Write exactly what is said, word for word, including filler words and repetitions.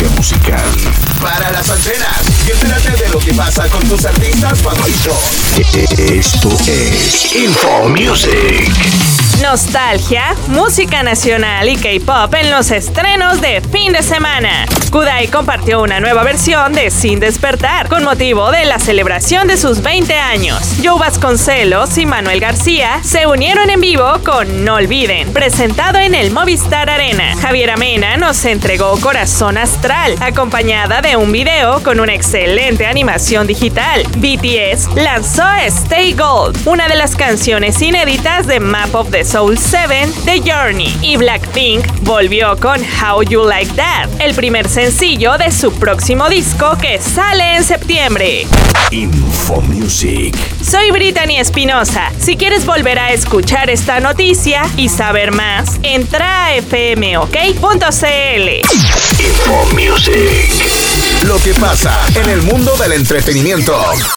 industria musical. Para las antenas y entérate de lo que pasa con tus artistas favoritos. Esto es Info Music. Nostalgia, música nacional y K-pop en los estrenos de fin de semana. Kudai compartió una nueva versión de Sin Despertar con motivo de la celebración de sus veinte años. Joe Vasconcelos y Manuel García se unieron en vivo con No Olviden, presentado en el Movistar Arena. Javiera Mena nos entregó Corazón Astral, acompañada de un video con una excelente animación digital. B T S lanzó Stay Gold, una de las canciones inéditas de Map of the Soul siete de Journey, y Blackpink volvió con How You Like That, el primer sencillo de su próximo disco que sale en septiembre. Info Music. Soy Brittany Espinosa. Si quieres volver a escuchar esta noticia y saber más, entra a f m o k punto c l. Info Music. Lo que pasa en el mundo del entretenimiento.